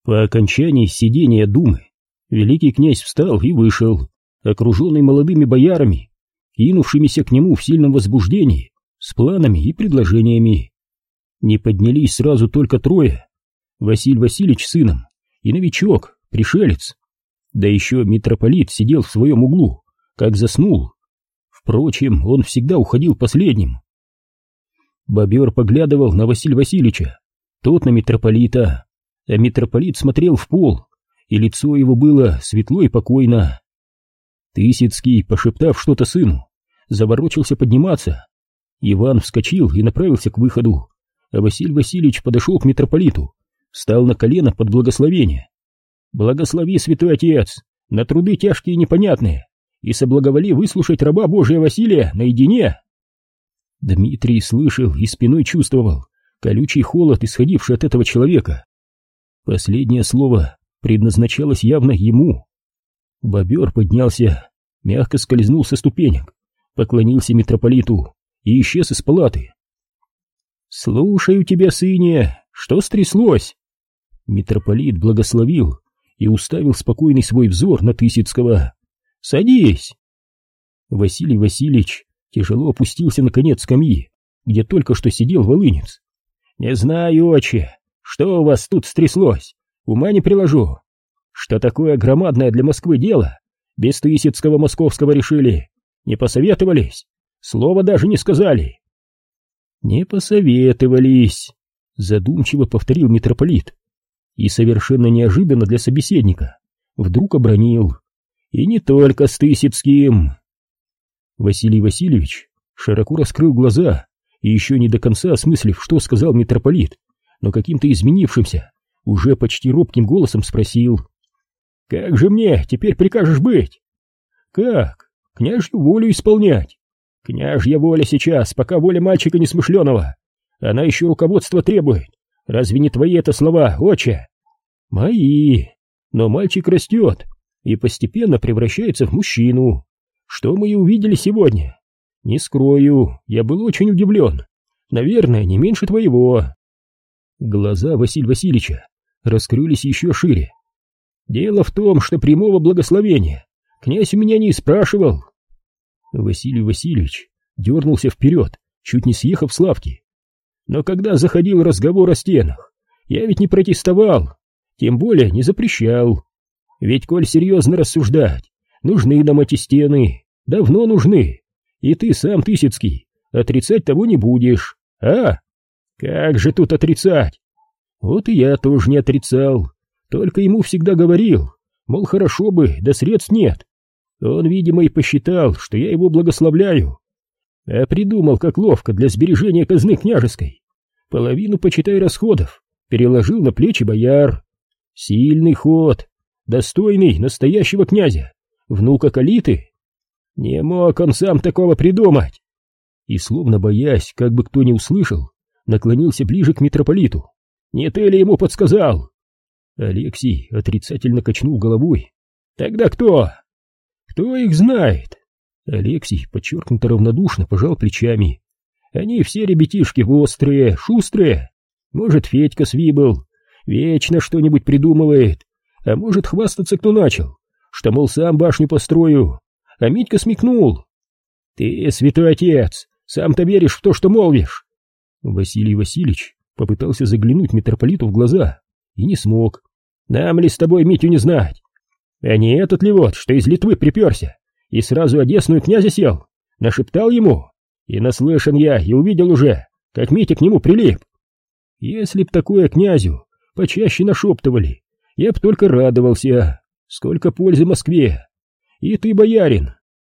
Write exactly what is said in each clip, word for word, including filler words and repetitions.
По окончании сидения думы великий князь встал и вышел, окруженный молодыми боярами, кинувшимися к нему в сильном возбуждении, с планами и предложениями. Не поднялись сразу только трое: Василий Васильевич с сыном и новичок, пришелец. Да еще митрополит сидел в своем углу, как заснул. Впрочем, он всегда уходил последним. Бобер поглядывал на Василия Васильевича, тот на митрополита, а митрополит смотрел в пол, и лицо его было светло и покойно. Тысяцкий, пошептав что-то сыну, заворочился подниматься. Иван вскочил и направился к выходу, а Василий Васильевич подошел к митрополиту, встал на колено под благословение. «Благослови, святой отец, на труды тяжкие и непонятные, и соблаговоли выслушать раба Божия Василия наедине». Дмитрий слышал и спиной чувствовал колючий холод, исходивший от этого человека. Последнее слово предназначалось явно ему. Бобер поднялся, мягко скользнул со ступенек, поклонился митрополиту и исчез из палаты. «Слушаю тебя, сыне, что стряслось?» Митрополит благословил и уставил спокойный свой взор на Тысяцкого. «Садись!» Василий Васильевич тяжело опустился на конец скамьи, где только что сидел волынец. «Не знаю, отче, что у вас тут стряслось, ума не приложу. Что такое громадное для Москвы дело, без Тысяцкого московского решили, не посоветовались, слова даже не сказали». «Не посоветовались», — задумчиво повторил митрополит и совершенно неожиданно для собеседника вдруг обронил: «И не только с Тысяцким». Василий Васильевич широко раскрыл глаза и, еще не до конца осмыслив, что сказал митрополит, но каким-то изменившимся, уже почти робким голосом спросил: «Как же мне теперь прикажешь быть?» «Как? Княжью волю исполнять. Княжья воля сейчас, пока воля мальчика несмышленого. Она еще руководства требует. Разве не твои это слова, отче?» «Мои. Но мальчик растет и постепенно превращается в мужчину. Что мы и увидели сегодня. Не скрою, я был очень удивлен. Наверное, не меньше твоего». Глаза Василия Васильевича раскрылись еще шире. «Дело в том, что прямого благословения князь у меня не спрашивал». Василий Васильевич дернулся вперед, чуть не съехав с лавки. «Но когда заходил разговор о стенах, я ведь не протестовал, тем более не запрещал. Ведь, коль серьезно рассуждать, нужны нам эти стены, давно нужны, и ты сам, Тысяцкий, отрицать того не будешь, а? Как же тут отрицать? Вот и я тоже не отрицал, только ему всегда говорил, мол, хорошо бы, да средств нет. Он, видимо, и посчитал, что я его благословляю, а придумал, как ловко для сбережения казны княжеской. Половину, почитай, расходов переложил на плечи бояр. Сильный ход, достойный настоящего князя, внука Калиты. Не мог он сам такого придумать». И, словно боясь, как бы кто не услышал, наклонился ближе к митрополиту. «Не ты ли ему подсказал?» Алексий отрицательно качнул головой. «Тогда кто?» «Кто их знает?» Алексий подчеркнуто равнодушно пожал плечами. «Они все ребятишки острые, шустрые. Может, Федька свибл, вечно что-нибудь придумывает, а может, хвастаться кто начал, что, мол, сам башню построю, а Митька смекнул. Ты, святой отец, сам-то веришь в то, что молвишь?» Василий Васильевич попытался заглянуть митрополиту в глаза и не смог. «Нам ли с тобой Митю не знать? А не этот ли вот, что из Литвы приперся и сразу одесную князя сел, нашептал ему, и наслышан я, и увидел уже, как Митя к нему прилип. Если б такое князю почаще нашептывали, я б только радовался, сколько пользы Москве. И ты, боярин».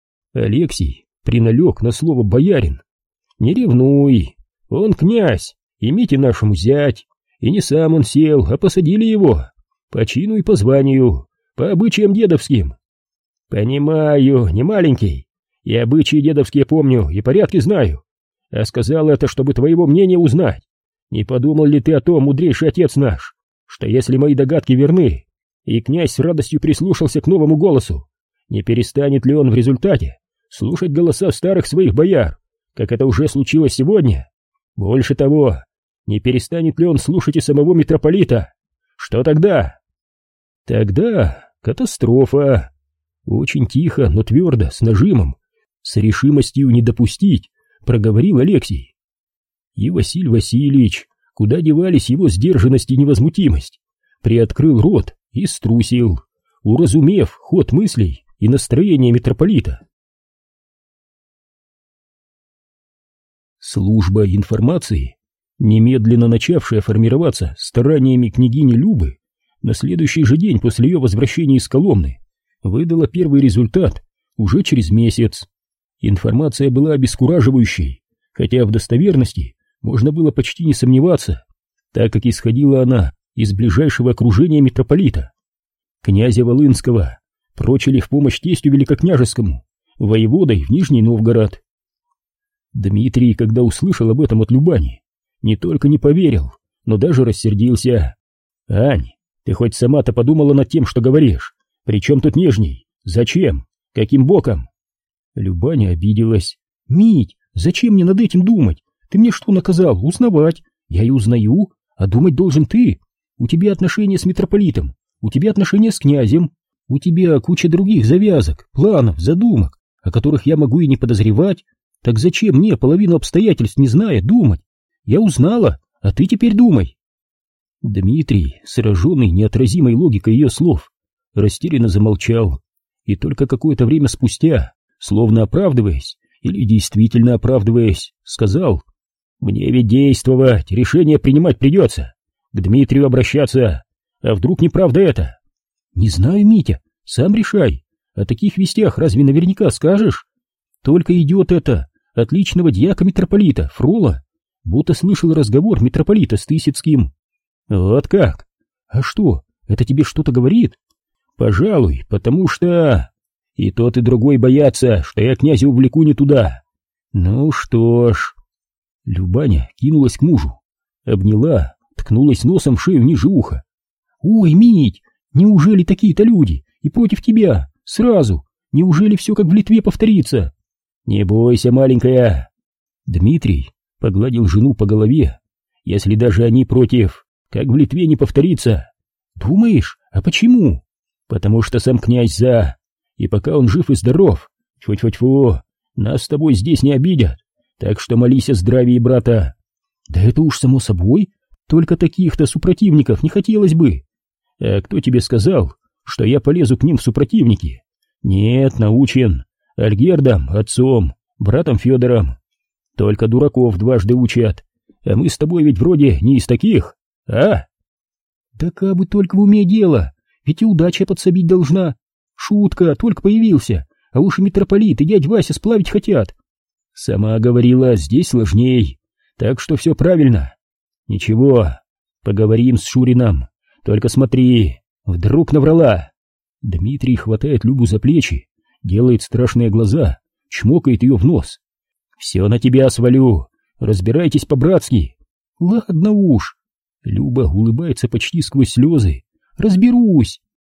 Алексий приналег на слово «боярин». «Не ревнуй, он князь, и Мите нашему зять, и не сам он сел, а посадили его, по чину и по званию, по обычаям дедовским». «Понимаю, не маленький, и обычаи дедовские помню, и порядки знаю, а сказал это, чтобы твоего мнения узнать. Не подумал ли ты о том, мудрейший отец наш, что если мои догадки верны, и князь с радостью прислушался к новому голосу, не перестанет ли он в результате слушать голоса старых своих бояр, как это уже случилось сегодня? Больше того, не перестанет ли он слушать и самого митрополита, что Что тогда? Тогда катастрофа. Очень тихо, но твердо, с нажимом, с решимостью не допустить, проговорил Алексей. И Василий Васильевич, куда девались его сдержанность и невозмутимость, приоткрыл рот и струсил, уразумев ход мыслей и настроение митрополита. Служба информации, немедленно начавшая формироваться стараниями княгини Любы, на следующий же день после ее возвращения из Коломны, выдала первый результат уже через месяц. Информация была обескураживающей, хотя в достоверности можно было почти не сомневаться, так как исходила она из ближайшего окружения митрополита. Князя Волынского прочили в помощь тестю великокняжескому, воеводой в Нижний Новгород. Дмитрий, когда услышал об этом от Любани, не только не поверил, но даже рассердился. «Ань, ты хоть сама-то подумала над тем, что говоришь? Причем тут Нижний? Зачем? Каким боком?» Любаня обиделась. «Мить, зачем мне над этим думать? Ты мне что наказал? Узнавать? Я и узнаю, а думать должен ты. У тебя отношения с митрополитом, у тебя отношения с князем, у тебя куча других завязок, планов, задумок, о которых я могу и не подозревать. Так зачем мне, половину обстоятельств не зная, думать? Я узнала, а ты теперь думай». Дмитрий, сраженный неотразимой логикой ее слов, растерянно замолчал, и только какое-то время спустя, словно оправдываясь или действительно оправдываясь, сказал: «Мне ведь действовать, решение принимать придется, к Дмитрию обращаться, а вдруг неправда это?» «Не знаю, Митя, сам решай, о таких вестях разве наверняка скажешь? Только идет это от личного дьяка митрополита, Фрола, будто слышал разговор митрополита с Тысяцким». «Вот как? А что, это тебе что-то говорит?» «Пожалуй, потому что и тот, и другой боятся, что я князя увлеку не туда. Ну что ж...» Любаня кинулась к мужу, обняла, ткнулась носом в шею ниже уха. «Ой, Мить, неужели такие-то люди и против тебя сразу? Неужели все как в Литве повторится?» «Не бойся, маленькая». Дмитрий погладил жену по голове. «Если даже они против, как в Литве не повторится». «Думаешь, а почему?» «Потому что сам князь за, и пока он жив и здоров, тьфу-тьфу-тьфу, нас с тобой здесь не обидят, так что молись о здравии брата». «Да это уж само собой, только таких-то супротивников не хотелось бы». «А кто тебе сказал, что я полезу к ним в супротивники? Нет, научен Альгердом, отцом, братом Федором. Только дураков дважды учат, а мы с тобой ведь вроде не из таких, а?» «Да как бы только в уме дело, ведь и удача подсобить должна. Шутка, только появился, а уж и митрополит, и дядь Вася сплавить хотят». «Сама говорила, здесь сложней, так что все правильно. Ничего, поговорим с Шурином, только смотри, вдруг наврала». Дмитрий хватает Любу за плечи, делает страшные глаза, чмокает ее в нос. «Все на тебя свалю, разбирайтесь по-братски». «Ладно уж». Люба улыбается почти сквозь слезы. «Разберусь».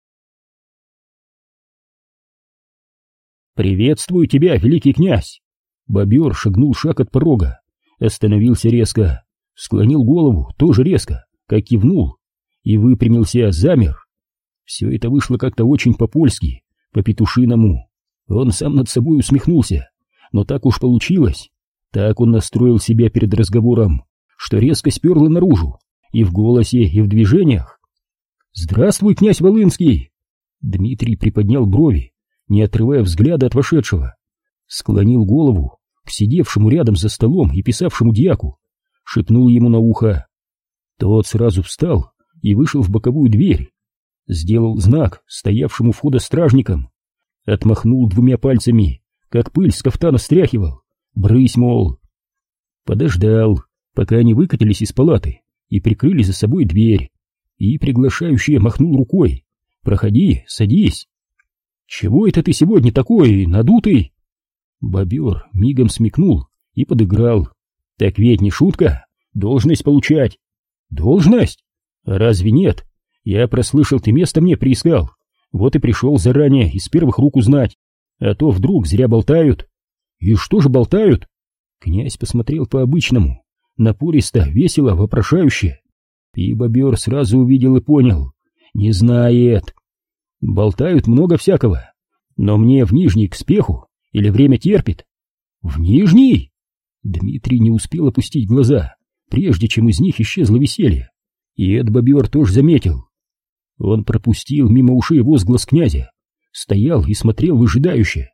«Приветствую тебя, великий князь!» Бобер шагнул шаг от порога, остановился резко, склонил голову тоже резко, как кивнул, и выпрямился, замер. Все это вышло как-то очень по-польски, по-петушиному. Он сам над собой усмехнулся, но так уж получилось. Так он настроил себя перед разговором, что резко сперла наружу, и в голосе, и в движениях. «Здравствуй, князь Волынский!» Дмитрий приподнял брови, не отрывая взгляда от вошедшего, склонил голову к сидевшему рядом за столом и писавшему дьяку, шепнул ему на ухо. Тот сразу встал и вышел в боковую дверь, сделал знак стоявшему у входа стражникам, отмахнул двумя пальцами, как пыль с кафтана стряхивал, брысь, мол. Подождал, пока они выкатились из палаты и прикрыли за собой дверь, и приглашающий махнул рукой: «Проходи, садись». «Чего это ты сегодня такой надутый?» Бобер мигом смекнул и подыграл. «Так ведь не шутка, должность получать». «Должность? А разве нет? Я прослышал, ты место мне приискал, вот и пришел заранее из первых рук узнать, а то вдруг зря болтают». «И что же болтают?» Князь посмотрел по-обычному, напористо, весело, вопрошающе. И бобер сразу увидел и понял. Не знает. Болтают много всякого. Но мне в Нижний к спеху или время терпит? В Нижний? Дмитрий не успел опустить глаза, прежде чем из них исчезло веселье. И Эд бобер тоже заметил. Он пропустил мимо ушей возглас князя, стоял и смотрел выжидающе.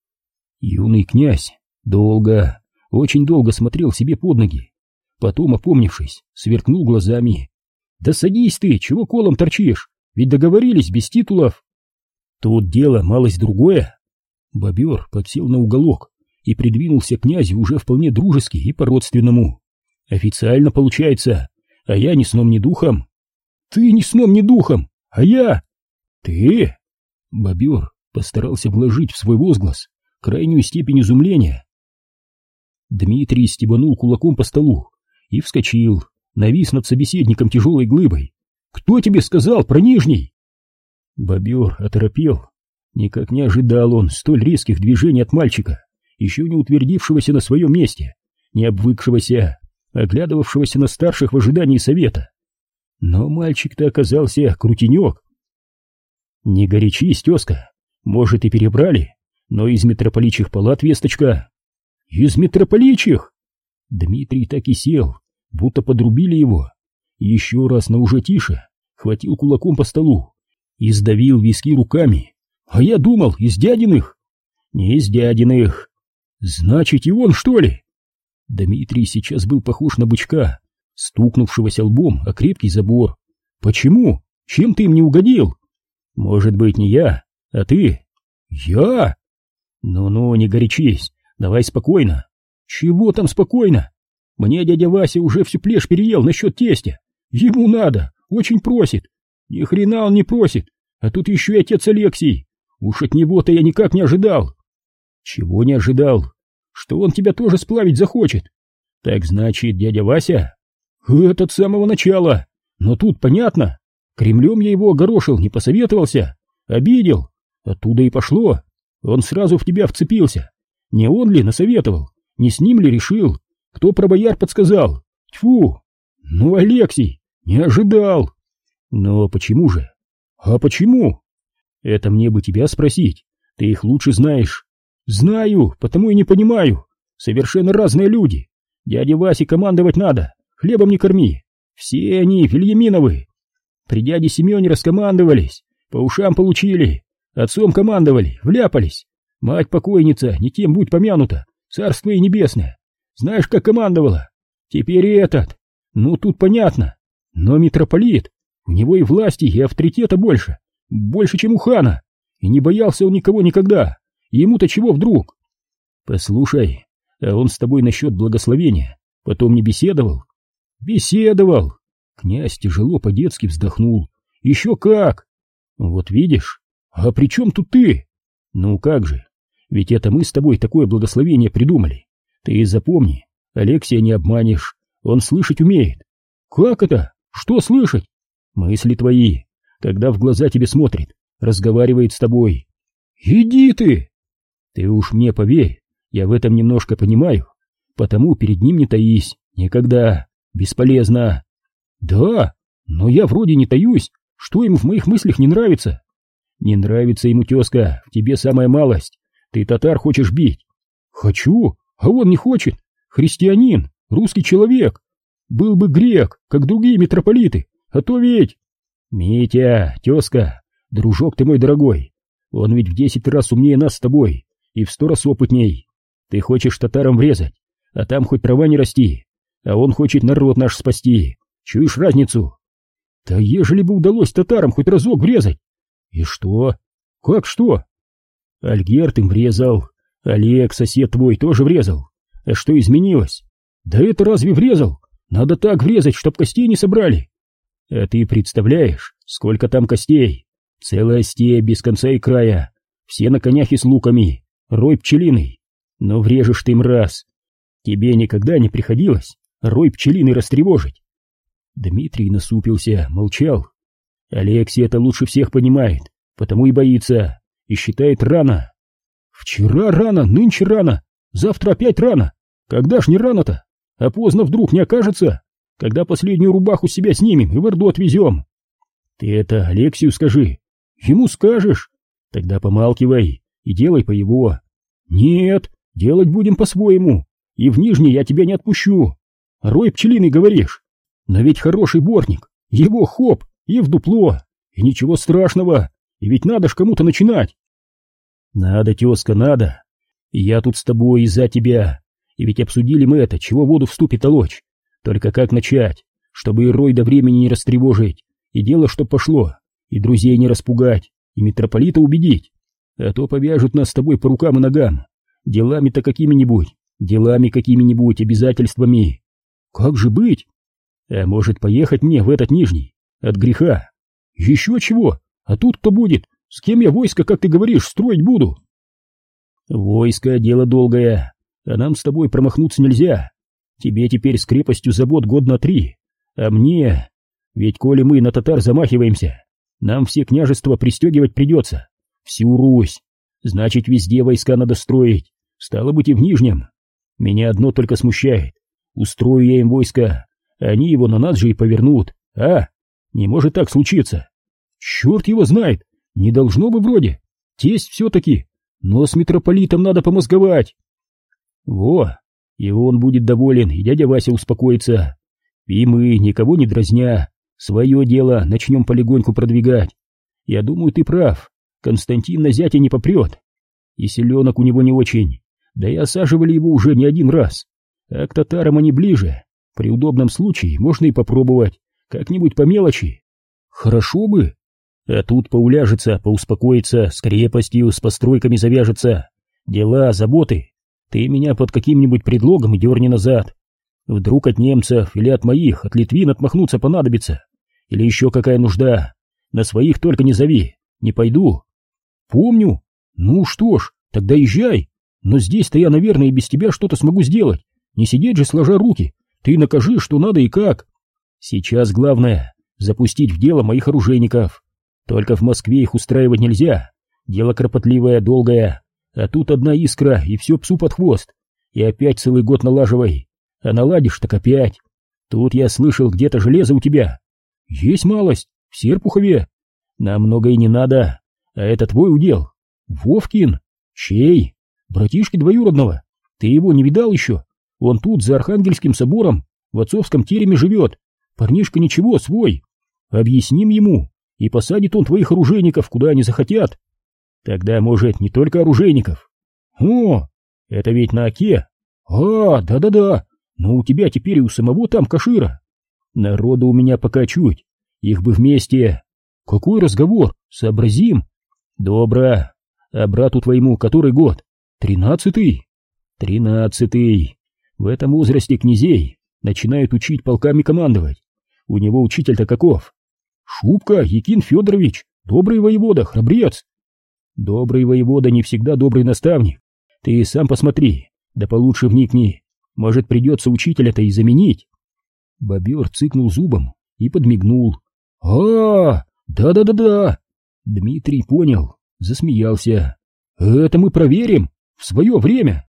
Юный князь долго, очень долго смотрел себе под ноги. Потом, опомнившись, сверкнул глазами. «Да садись ты, чего колом торчишь? Ведь договорились без титулов». «Тут дело малость другое». Бобер подсел на уголок и придвинулся к князю уже вполне дружески и по-родственному. «Официально получается, а я ни сном ни духом». «Ты ни сном ни духом, а я...» «Ты...» Бобер постарался вложить в свой возглас крайнюю степень изумления. Дмитрий стебанул кулаком по столу и вскочил, навис над собеседником тяжелой глыбой. «Кто тебе сказал про Нижний?» Бобер оторопел. Никак не ожидал он столь резких движений от мальчика, еще не утвердившегося на своем месте, не обвыкшегося, оглядывавшегося на старших в ожидании совета. Но мальчик-то оказался крутенек. «Не горячись, тезка, может, и перебрали, но из митрополичьих палат весточка». «Из митрополичьих?» Дмитрий так и сел, будто подрубили его. Еще раз, но уже тише, хватил кулаком по столу и сдавил виски руками. «А я думал, из дядиных». «Не из дядиных». «Значит, и он, что ли?» Дмитрий сейчас был похож на бычка, стукнувшегося лбом о крепкий забор. «Почему? Чем ты им не угодил?» «Может быть, не я, а ты». «Я?» «Ну-ну, не горячись, давай спокойно». «Чего там спокойно? Мне дядя Вася уже всю плешь переел насчет тестя. Ему надо, очень просит». «Ни хрена он не просит, а тут еще и отец Алексий. Уж от него-то я никак не ожидал». «Чего не ожидал? Что он тебя тоже сплавить захочет?» «Так значит, дядя Вася?» «Это с самого начала. Но тут понятно. Кремлем я его огорошил, не посоветовался. Обидел. Оттуда и пошло. Он сразу в тебя вцепился. Не он ли насоветовал? Не с ним ли решил? Кто про бояр подсказал? Тьфу! Ну, Алексей, не ожидал». «Но почему же?» «А почему?» «Это мне бы тебя спросить. Ты их лучше знаешь». «Знаю, потому и не понимаю. Совершенно разные люди. Дяде Васе командовать надо, хлебом не корми. Все они Вильяминовы. При дяде Семене раскомандовались, по ушам получили, отцом командовали, вляпались. Мать покойница, не тем будь помянута, царство и небесное. Знаешь, как командовала? Теперь и этот. Ну, тут понятно. Но митрополит, у него и власти, и авторитета больше, больше, чем у хана. И не боялся он никого никогда. Ему-то чего вдруг?» «Послушай, а он с тобой насчет благословения потом не беседовал?» «Беседовал!» Князь тяжело по-детски вздохнул. «Еще как!» «Вот видишь? А при чем тут ты?» «Ну как же, ведь это мы с тобой такое благословение придумали. Ты и запомни, Алексия не обманешь, он слышать умеет». «Как это? Что слышать?» «Мысли твои, когда в глаза тебе смотрит, разговаривает с тобой». «Иди ты!» «Ты уж мне поверь, я в этом немножко понимаю, потому перед ним не таись, никогда, бесполезно». «Да, но я вроде не таюсь, что ему в моих мыслях не нравится?» «Не нравится ему, тезка, в тебе самая малость, ты татар хочешь бить». «Хочу, а он не хочет, христианин, русский человек, был бы грек, как другие митрополиты, а то ведь...» «Митя, тезка, дружок ты мой дорогой, он ведь в десять раз умнее нас с тобой и в сто раз опытней. Ты хочешь татарам врезать, а там хоть трава не расти, а он хочет народ наш спасти. Чуешь разницу?» «Да ежели бы удалось татарам хоть разок врезать». «И что? Как что?» «Альгерт им врезал, Олег, сосед твой, тоже врезал. А что изменилось?» «Да это разве врезал? Надо так врезать, чтоб костей не собрали». «А ты представляешь, сколько там костей? Целая степь без конца и края, все на конях и с луками, рой пчелиный. Но врежешь ты им раз. Тебе никогда не приходилось рой пчелиный растревожить?» Дмитрий насупился, молчал. «Алексей это лучше всех понимает, потому и боится, и считает рано». «Вчера рано, нынче рано, завтра опять рано. Когда ж не рано-то? А поздно вдруг не окажется? когда последнюю рубаху с себя снимем и в Орду отвезем. Ты это Алексию скажи. Ему скажешь? Тогда помалкивай и делай по его. Нет, делать будем по-своему, и в Нижний я тебя не отпущу. Рой пчелиный, говоришь? Но ведь хороший бортник, его хоп, и в дупло, и ничего страшного, и ведь надо ж кому-то начинать. Надо, тезка, надо. И я тут с тобой из-за тебя, и ведь обсудили мы это, чего воду в ступе толочь. Только как начать, чтобы и Рой до времени не растревожить, и дело чтоб пошло, и друзей не распугать, и митрополита убедить, а то повяжут нас с тобой по рукам и ногам, делами-то какими-нибудь, делами какими-нибудь, обязательствами. Как же быть? А может, поехать мне в этот Нижний, от греха? Еще чего? А тут кто будет? С кем я войско, как ты говоришь, строить буду? Войско — дело долгое, а нам с тобой промахнуться нельзя. Тебе теперь с крепостью забот год на три, а мне... Ведь коли мы на татар замахиваемся, нам все княжества пристегивать придется, всю Русь. Значит, везде войска надо строить, стало быть и в Нижнем. Меня одно только смущает. Устрою я им войско, они его на нас же и повернут, а? Не может так случиться. Черт его знает, не должно бы вроде. Тесть все-таки, но с митрополитом надо помозговать. Во, и он будет доволен, и дядя Вася успокоится. И мы, никого не дразня, свое дело начнем полегоньку продвигать. Я думаю, ты прав, Константин на зятя не попрет. И селенок у него не очень, да и осаживали его уже не один раз. А к татарам они ближе, при удобном случае можно и попробовать, как-нибудь по мелочи. Хорошо бы. А тут поуляжется, поуспокоится, с крепостью, с постройками завяжется. Дела, заботы. Ты меня под каким-нибудь предлогом и дерни назад. Вдруг от немцев или от моих, от литвин отмахнуться понадобится. Или еще какая нужда. На своих только не зови, не пойду. Помню. Ну что ж, тогда езжай. Но здесь-то я, наверное, и без тебя что-то смогу сделать. Не сидеть же сложа руки. Ты накажи, что надо и как. Сейчас главное — запустить в дело моих оружейников. Только в Москве их устраивать нельзя. Дело кропотливое, долгое. А тут одна искра, и все псу под хвост. И опять целый год налаживай. А наладишь, так опять. Тут я слышал, где-то железо у тебя. Есть малость, в Серпухове. Нам много и не надо. А это твой удел. Вовкин. Чей? Братишки двоюродного. Ты его не видал еще? Он тут, за Архангельским собором, в отцовском тереме живет. Парнишка ничего, свой. Объясним ему, и посадит он твоих оружейников, куда они захотят. Тогда, может, не только оружейников. О, это ведь на Оке. А, да-да-да. Но у тебя теперь и у самого там Кашира. Народу у меня пока чуть. Их бы вместе. Какой разговор? Сообразим. Добро. А брату твоему который год? Тринадцатый? Тринадцатый. В этом возрасте князей начинают учить полками командовать. У него учитель-то каков? Шубка Якин Федорович, добрый воевода, храбрец. Добрый воевода не всегда добрый наставник. Ты сам посмотри, да получше вникни. Может, придется учителя-то и заменить. Бобер цыкнул зубом и подмигнул. А, да-да-да-да. Дмитрий понял, засмеялся. Это мы проверим в свое время.